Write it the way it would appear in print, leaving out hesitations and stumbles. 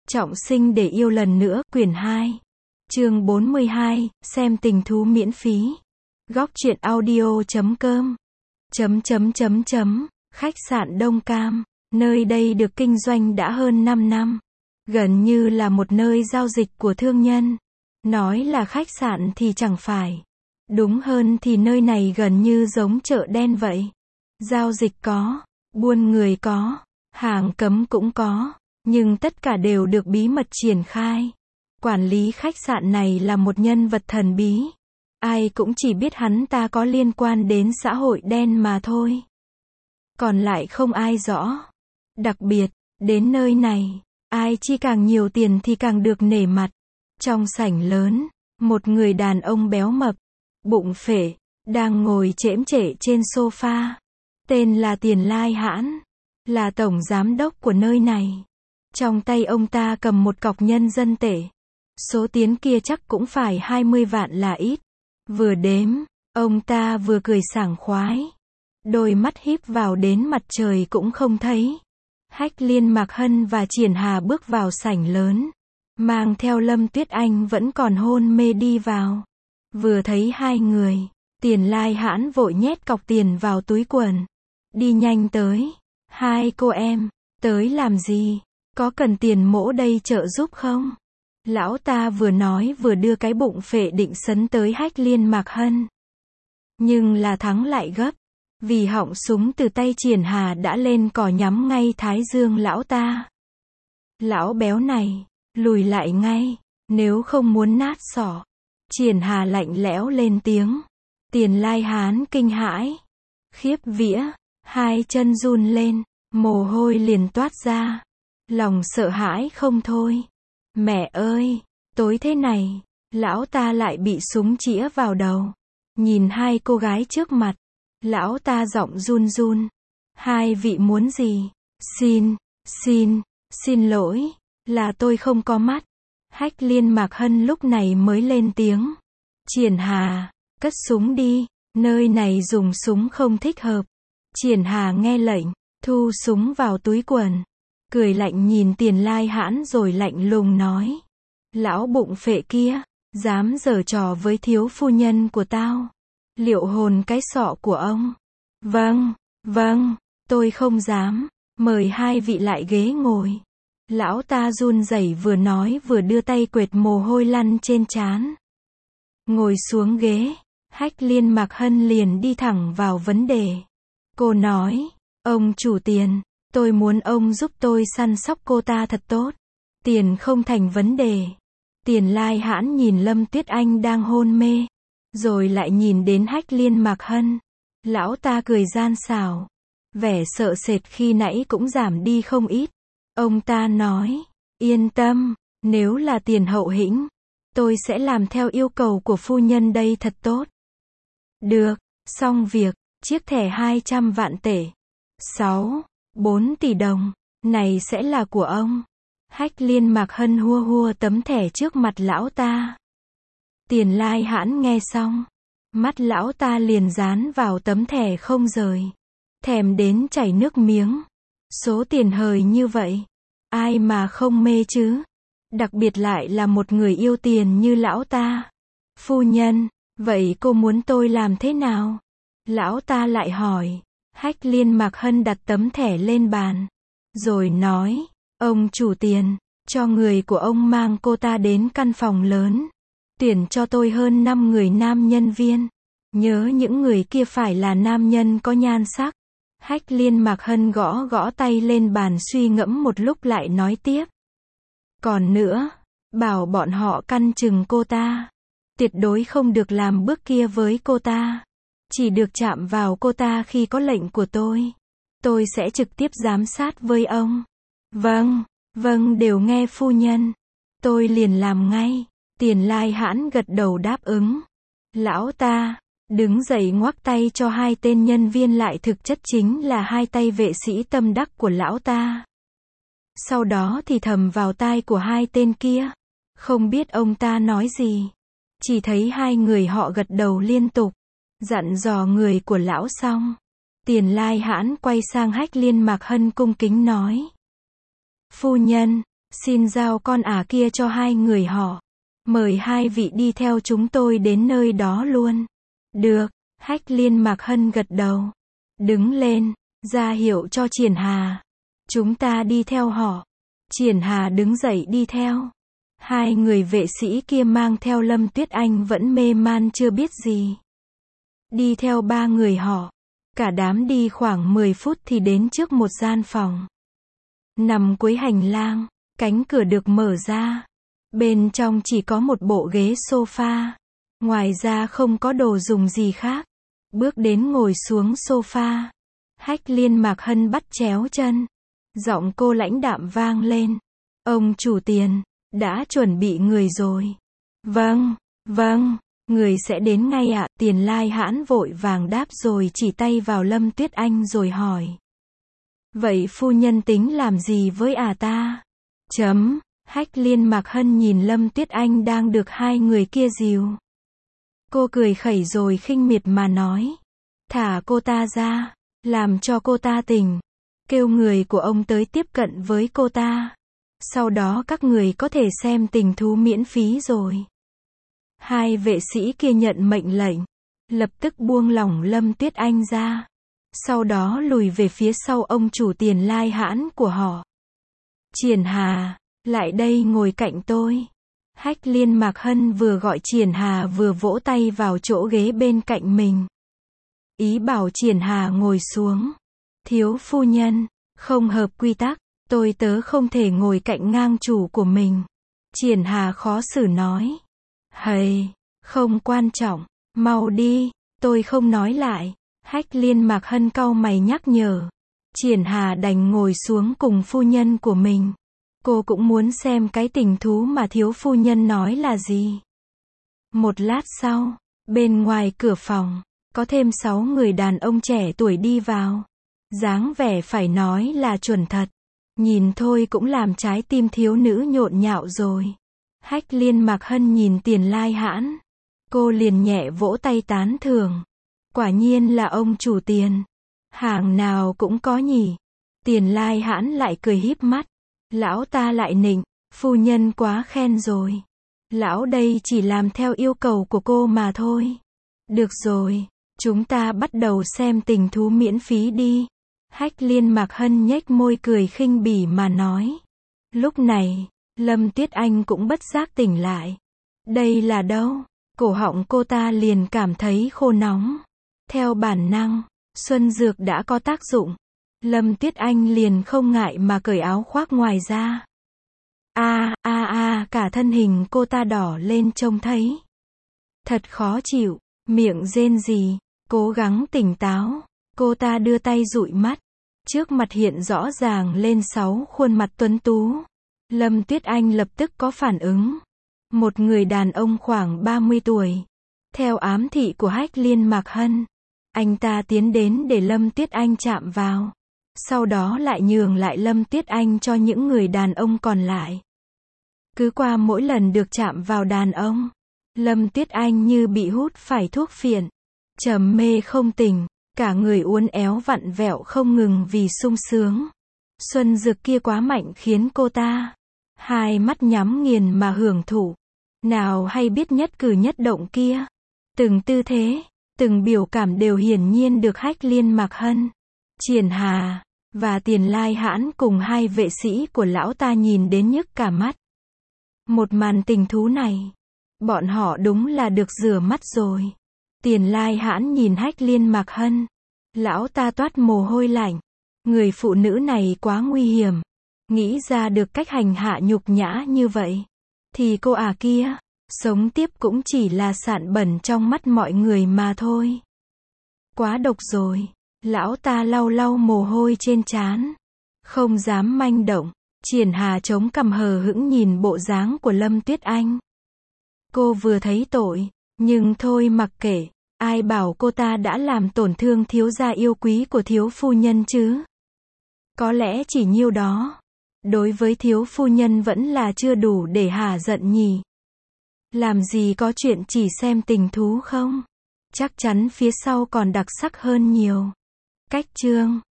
Trọng sinh để yêu lần nữa, quyển 2. Chương 42, xem tình thú miễn phí. Góc truyện audio.com. Khách sạn Đông Cam. Nơi đây được kinh doanh đã hơn 5 năm. Gần như là một nơi giao dịch của thương nhân. Nói là khách sạn thì chẳng phải. Đúng hơn thì nơi này gần như giống chợ đen vậy. Giao dịch có, buôn người có, hàng cấm cũng có. Nhưng tất cả đều được bí mật triển khai. Quản lý khách sạn này là một nhân vật thần bí. Ai cũng chỉ biết hắn ta có liên quan đến xã hội đen mà thôi. Còn lại không ai rõ. Đặc biệt, đến nơi này, ai chi càng nhiều tiền thì càng được nể mặt. Trong sảnh lớn, một người đàn ông béo mập, bụng phệ, đang ngồi chễm chệ trên sofa. Tên là Tiền Lai Hãn, là tổng giám đốc của nơi này. Trong tay ông ta cầm một cọc nhân dân tệ. Số tiền kia chắc cũng phải 20 vạn là ít. Vừa đếm, ông ta vừa cười sảng khoái. Đôi mắt híp vào đến mặt trời cũng không thấy. Hách Liên Mạc Hân và Triển Hà bước vào sảnh lớn. Mang theo Lâm Tuyết Anh vẫn còn hôn mê đi vào. Vừa thấy hai người, Tiền Lai Hãn vội nhét cọc tiền vào túi quần. Đi nhanh tới. Hai cô em, tới làm gì? Có cần tiền mỗ đây trợ giúp không? Lão ta vừa nói vừa đưa cái bụng phệ định sấn tới Hách Liên Mạc Hân. Nhưng là thắng lại gấp. Vì họng súng từ tay Triển Hà đã lên cò nhắm ngay thái dương lão ta. Lão béo này, lùi lại ngay, nếu không muốn nát sọ. Triển Hà lạnh lẽo lên tiếng. Tiền Lai Hán kinh hãi. Khiếp vía, hai chân run lên, mồ hôi liền toát ra. Lòng sợ hãi không thôi. Mẹ ơi, tối thế này, lão ta lại bị súng chĩa vào đầu. Nhìn hai cô gái trước mặt, lão ta giọng run run. Hai vị muốn gì? Xin lỗi, là tôi không có mắt. Hách Liên Mạc Hân lúc này mới lên tiếng. Triển Hà, cất súng đi, nơi này dùng súng không thích hợp. Triển Hà nghe lệnh, thu súng vào túi quần. Cười lạnh nhìn Tiền Lai Hãn rồi lạnh lùng nói. Lão bụng phệ kia, dám giở trò với thiếu phu nhân của tao. Liệu hồn cái sọ của ông. Vâng, tôi không dám. Mời hai vị lại ghế ngồi. Lão ta run rẩy vừa nói vừa đưa tay quệt mồ hôi lăn trên trán. Ngồi xuống ghế, Hách Liên Mạc Hân liền đi thẳng vào vấn đề. Cô nói, ông chủ Tiền. Tôi muốn ông giúp tôi săn sóc cô ta thật tốt. Tiền không thành vấn đề. Tiền Lai Hãn nhìn Lâm Tuyết Anh đang hôn mê. Rồi lại nhìn đến Hách Liên Mạc Hân. Lão ta cười gian xảo. Vẻ sợ sệt khi nãy cũng giảm đi không ít. Ông ta nói. Yên tâm, nếu là tiền hậu hĩnh, tôi sẽ làm theo yêu cầu của phu nhân đây thật tốt. Được, xong việc, chiếc thẻ 200 vạn tệ. 4 tỷ đồng, này sẽ là của ông. Hách Liên Mạc Hân hua hua tấm thẻ trước mặt lão ta. Tiền Lai Hãn nghe xong, mắt lão ta liền dán vào tấm thẻ không rời. Thèm đến chảy nước miếng. Số tiền hời như vậy, ai mà không mê chứ? Đặc biệt lại là một người yêu tiền như lão ta. Phu nhân, vậy cô muốn tôi làm thế nào? Lão ta lại hỏi. Hách Liên Mạc Hân đặt tấm thẻ lên bàn. Rồi nói, ông chủ Tiền, cho người của ông mang cô ta đến căn phòng lớn. Tuyển cho tôi hơn 5 người nam nhân viên. Nhớ những người kia phải là nam nhân có nhan sắc. Hách Liên Mạc Hân gõ gõ tay lên bàn suy ngẫm một lúc lại nói tiếp. Còn nữa, bảo bọn họ căn chừng cô ta. Tuyệt đối không được làm bước kia với cô ta. Chỉ được chạm vào cô ta khi có lệnh của tôi. Tôi sẽ trực tiếp giám sát với ông. Vâng, đều nghe phu nhân. Tôi liền làm ngay. Tiền Lai Hãn gật đầu đáp ứng. Lão ta đứng dậy ngoắc tay cho hai tên nhân viên lại thực chất chính là hai tay vệ sĩ tâm đắc của lão ta. Sau đó thì thầm vào tai của hai tên kia. Không biết ông ta nói gì. Chỉ thấy hai người họ gật đầu liên tục. Dặn dò người của lão xong. Tiền Lai Hãn quay sang Hách Liên Mạc Hân cung kính nói. Phu nhân, Xin giao con kia cho hai người họ. Mời hai vị đi theo chúng tôi đến nơi đó luôn. Được, Hách Liên Mạc Hân gật đầu. Đứng lên, ra hiệu cho Triển Hà. Chúng ta đi theo họ. Triển Hà đứng dậy đi theo. Hai người vệ sĩ kia mang theo Lâm Tuyết Anh vẫn mê man chưa biết gì. Đi theo ba người họ. Cả đám đi khoảng 10 phút thì đến trước một gian phòng. Nằm cuối hành lang, cánh cửa được mở ra. Bên trong chỉ có một bộ ghế sofa. Ngoài ra không có đồ dùng gì khác. Bước đến ngồi xuống sofa. Hách Liên Mạc Hân bắt chéo chân. Giọng cô lãnh đạm vang lên. Ông chủ Tiền, đã chuẩn bị người rồi. Vâng, vâng, người sẽ đến ngay ạ. Tiền Lai Hãn vội vàng đáp rồi chỉ tay vào Lâm Tuyết Anh rồi hỏi. Vậy phu nhân tính làm gì với ta? Hách Liên Mạc Hân nhìn Lâm Tuyết Anh đang được hai người kia dìu. Cô cười khẩy rồi khinh miệt mà nói. Thả cô ta ra, làm cho cô ta tỉnh. Kêu người của ông tới tiếp cận với cô ta. Sau đó các người có thể xem tình thú miễn phí rồi. Hai vệ sĩ kia nhận mệnh lệnh. Lập tức buông lỏng Lâm Tuyết Anh ra. Sau đó lùi về phía sau ông chủ Tiền Lai Hãn của họ. Triển Hà, lại đây ngồi cạnh tôi. Hách Liên Mạc Hân vừa gọi Triển Hà vừa vỗ tay vào chỗ ghế bên cạnh mình. Ý bảo Triển Hà ngồi xuống. Thiếu phu nhân, không hợp quy tắc, tôi tớ không thể ngồi cạnh ngang chủ của mình. Triển Hà khó xử nói. Hầy, không quan trọng, mau đi, tôi không nói lại. Hách Liên Mạc Hân cau mày nhắc nhở. Triển Hà đành ngồi xuống cùng phu nhân của mình. Cô cũng muốn xem cái tình thú mà thiếu phu nhân nói là gì. Một lát sau, bên ngoài cửa phòng, có thêm 6 người đàn ông trẻ tuổi đi vào. Dáng vẻ phải nói là chuẩn thật. Nhìn thôi cũng làm trái tim thiếu nữ nhộn nhạo rồi. Hách Liên Mạc Hân nhìn Tiền Lai Hãn. Cô liền nhẹ vỗ tay tán thưởng. Quả nhiên là ông chủ Tiền. Hàng nào cũng có nhỉ. Tiền Lai Hãn lại cười híp mắt. Lão ta lại nịnh. Phu nhân quá khen rồi. Lão đây chỉ làm theo yêu cầu của cô mà thôi. Được rồi, chúng ta bắt đầu xem tình thú miễn phí đi. Hách Liên Mạc Hân nhếch môi cười khinh bỉ mà nói. Lúc này, Lâm Tuyết Anh cũng bất giác tỉnh lại. Đây là đâu? Cổ họng cô ta liền cảm thấy khô nóng. Theo bản năng, xuân dược đã có tác dụng. Lâm Tuyết Anh liền không ngại mà cởi áo khoác ngoài ra. Cả thân hình cô ta đỏ lên trông thấy. Thật khó chịu, miệng rên rỉ, cố gắng tỉnh táo. Cô ta đưa tay dụi mắt. Trước mặt hiện rõ ràng lên 6 khuôn mặt tuấn tú. Lâm Tuyết Anh lập tức có phản ứng. Một người đàn ông khoảng 30 tuổi. Theo ám thị của Hách Liên Mạc Hân, anh ta tiến đến để Lâm Tuyết Anh chạm vào. Sau đó lại nhường lại Lâm Tuyết Anh cho những người đàn ông còn lại. Cứ qua mỗi lần được chạm vào đàn ông, Lâm Tuyết Anh như bị hút phải thuốc phiện. Trầm mê không tỉnh, cả người uốn éo vặn vẹo không ngừng vì sung sướng. Xuân dược kia quá mạnh khiến cô ta hai mắt nhắm nghiền mà hưởng thụ. Nào hay biết nhất cử nhất động kia. Từng tư thế, từng biểu cảm đều hiển nhiên được Hách Liên Mạc Hân, Triển Hà và Tiền Lai Hãn cùng hai vệ sĩ của lão ta nhìn đến nhức cả mắt. Một màn tình thú này, bọn họ đúng là được rửa mắt rồi. Tiền Lai Hãn nhìn Hách Liên Mạc Hân, lão ta toát mồ hôi lạnh. Người phụ nữ này quá nguy hiểm. Nghĩ ra được cách hành hạ nhục nhã như vậy, thì cô kia, sống tiếp cũng chỉ là sạn bẩn trong mắt mọi người mà thôi. Quá độc rồi. Lão ta lau lau mồ hôi trên trán. Không dám manh động. Triển Hà chống cằm hờ hững nhìn bộ dáng của Lâm Tuyết Anh. Cô vừa thấy tội, nhưng thôi mặc kệ. Ai bảo cô ta đã làm tổn thương thiếu gia yêu quý của thiếu phu nhân chứ? Có lẽ chỉ nhiêu đó, đối với thiếu phu nhân vẫn là chưa đủ để hả giận nhỉ. Làm gì có chuyện chỉ xem tình thú không? Chắc chắn phía sau còn đặc sắc hơn nhiều. Cách chương